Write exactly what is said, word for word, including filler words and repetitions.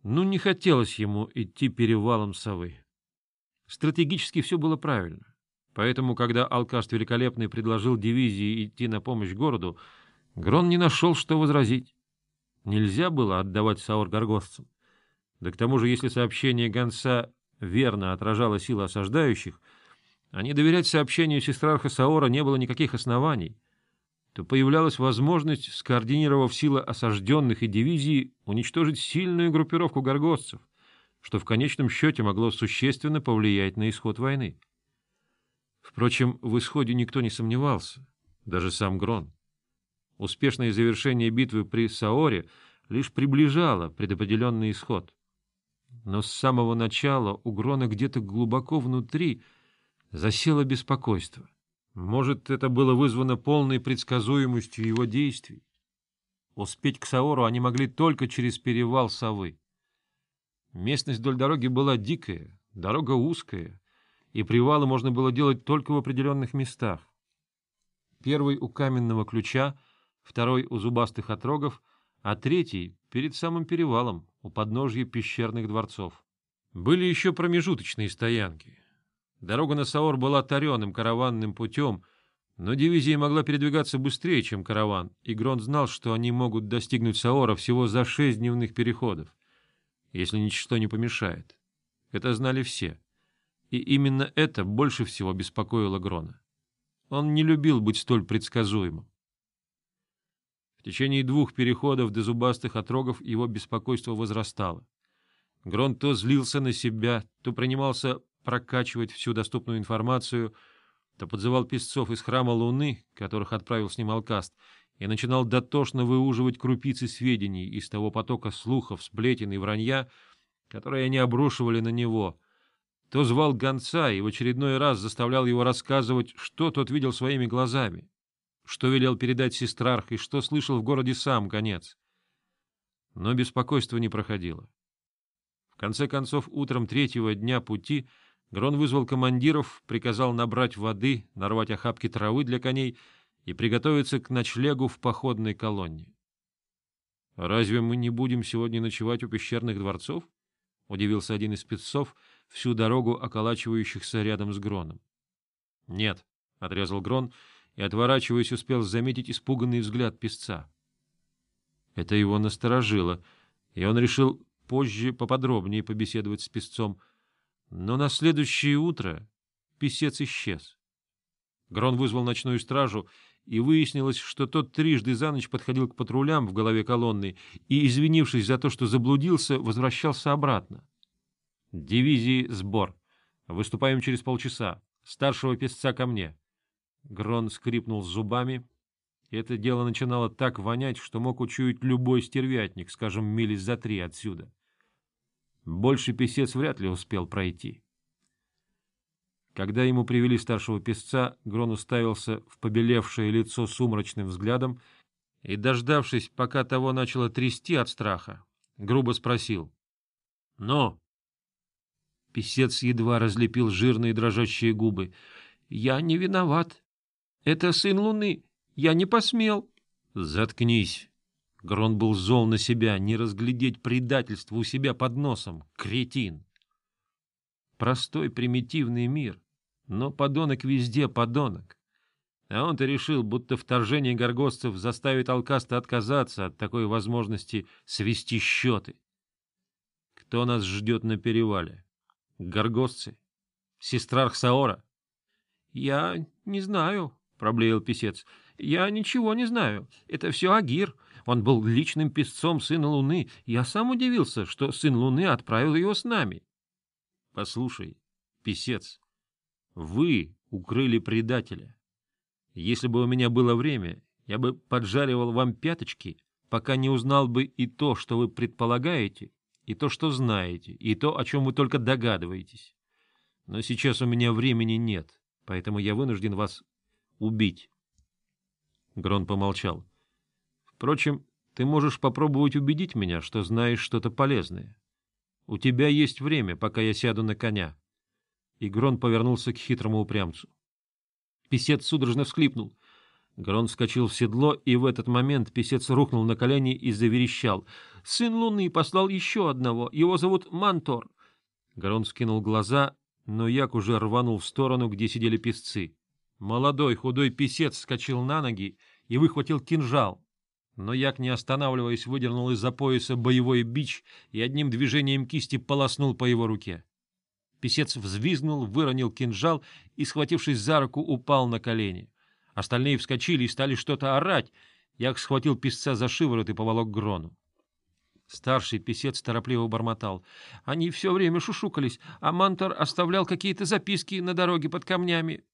Ну, не хотелось ему идти перевалом совы. Стратегически все было правильно. Поэтому, когда Алкаст Великолепный предложил дивизии идти на помощь городу, Грон не нашел, что возразить. Нельзя было отдавать Саор горгостцам. Да к тому же, если сообщение гонца верно отражало силы осаждающих, а не доверять сообщению сестрарха Саора не было никаких оснований, то появлялась возможность, скоординировав силы осажденных и дивизии, уничтожить сильную группировку горгостцев, что в конечном счете могло существенно повлиять на исход войны. Впрочем, в исходе никто не сомневался, даже сам Грон. Успешное завершение битвы при Саоре лишь приближало предопределенный исход. Но с самого начала у Грона где-то глубоко внутри засело беспокойство. Может, это было вызвано полной предсказуемостью его действий. Успеть к Саору они могли только через перевал Совы. Местность вдоль дороги была дикая, дорога узкая, и привалы можно было делать только в определенных местах. Первый у каменного ключа, второй у зубастых отрогов, а третий перед самым перевалом, у подножья пещерных дворцов. Были еще промежуточные стоянки. Дорога на Саор была тареным караванным путем, но дивизия могла передвигаться быстрее, чем караван, и Грон знал, что они могут достигнуть Саора всего за шесть дневных переходов, если ничто не помешает. Это знали все. И именно это больше всего беспокоило Грона. Он не любил быть столь предсказуемым. В течение двух переходов до зубастых отрогов его беспокойство возрастало. Грон то злился на себя, то принимался прокачивать всю доступную информацию, то подзывал песцов из храма Луны, которых отправил с ним Алкаст, и начинал дотошно выуживать крупицы сведений из того потока слухов, сплетен и вранья, которые они обрушивали на него, то звал гонца и в очередной раз заставлял его рассказывать, что тот видел своими глазами, что велел передать сестрарх и что слышал в городе сам гонец. Но беспокойство не проходило. В конце концов, утром третьего дня пути Грон вызвал командиров, приказал набрать воды, нарвать охапки травы для коней и приготовиться к ночлегу в походной колонне. — Разве мы не будем сегодня ночевать у пещерных дворцов? — удивился один из песцов, всю дорогу околачивающихся рядом с Гроном. — Нет, — отрезал Грон, и, отворачиваясь, успел заметить испуганный взгляд песца. Это его насторожило, и он решил позже поподробнее побеседовать с песцом. Но на следующее утро песец исчез. Грон вызвал ночную стражу, и выяснилось, что тот трижды за ночь подходил к патрулям в голове колонны и, извинившись за то, что заблудился, возвращался обратно. «Дивизии сбор. Выступаем через полчаса. Старшего песца ко мне». Грон скрипнул зубами. Это дело начинало так вонять, что мог учуять любой стервятник, скажем, мили за три отсюда. Больше песец вряд ли успел пройти. Когда ему привели старшего песца, Грон уставился в побелевшее лицо сумрачным взглядом и, дождавшись, пока того начало трясти от страха, грубо спросил: — Ну? Песец едва разлепил жирные дрожащие губы. — Я не виноват. Это сын Луны. Я не посмел. — Заткнись. Грон был зол на себя, не разглядеть предательство у себя под носом. Кретин! Простой примитивный мир, но подонок везде подонок. А он-то решил, будто вторжение горгостцев заставит Алкаста отказаться от такой возможности свести счеты. Кто нас ждет на перевале? Горгостцы? Сестрарх Саора? — Я не знаю, — проблеял песец. — Я ничего не знаю. Это все Агир. Он был личным песцом сына Луны. Я сам удивился, что сын Луны отправил его с нами. — Послушай, песец, вы укрыли предателя. Если бы у меня было время, я бы поджаривал вам пяточки, пока не узнал бы и то, что вы предполагаете, и то, что знаете, и то, о чем вы только догадываетесь. Но сейчас у меня времени нет, поэтому я вынужден вас убить. Грон помолчал. Впрочем, ты можешь попробовать убедить меня, что знаешь что-то полезное. У тебя есть время, пока я сяду на коня. И Грон повернулся к хитрому упрямцу. Песец судорожно всхлипнул. Грон вскочил в седло, и в этот момент писец рухнул на колени и заверещал. — Сын Луны послал еще одного. Его зовут Мантор. Грон вскинул глаза, но Як уже рванул в сторону, где сидели песцы. Молодой худой писец вскочил на ноги и выхватил кинжал. Но Як, не останавливаясь, выдернул из-за пояса боевой бич и одним движением кисти полоснул по его руке. Писец взвизгнул, выронил кинжал и, схватившись за руку, упал на колени. Остальные вскочили и стали что-то орать. Як схватил писца за шиворот и поволок к Грону. Старший писец торопливо бормотал. Они все время шушукались, а Мантор оставлял какие-то записки на дороге под камнями.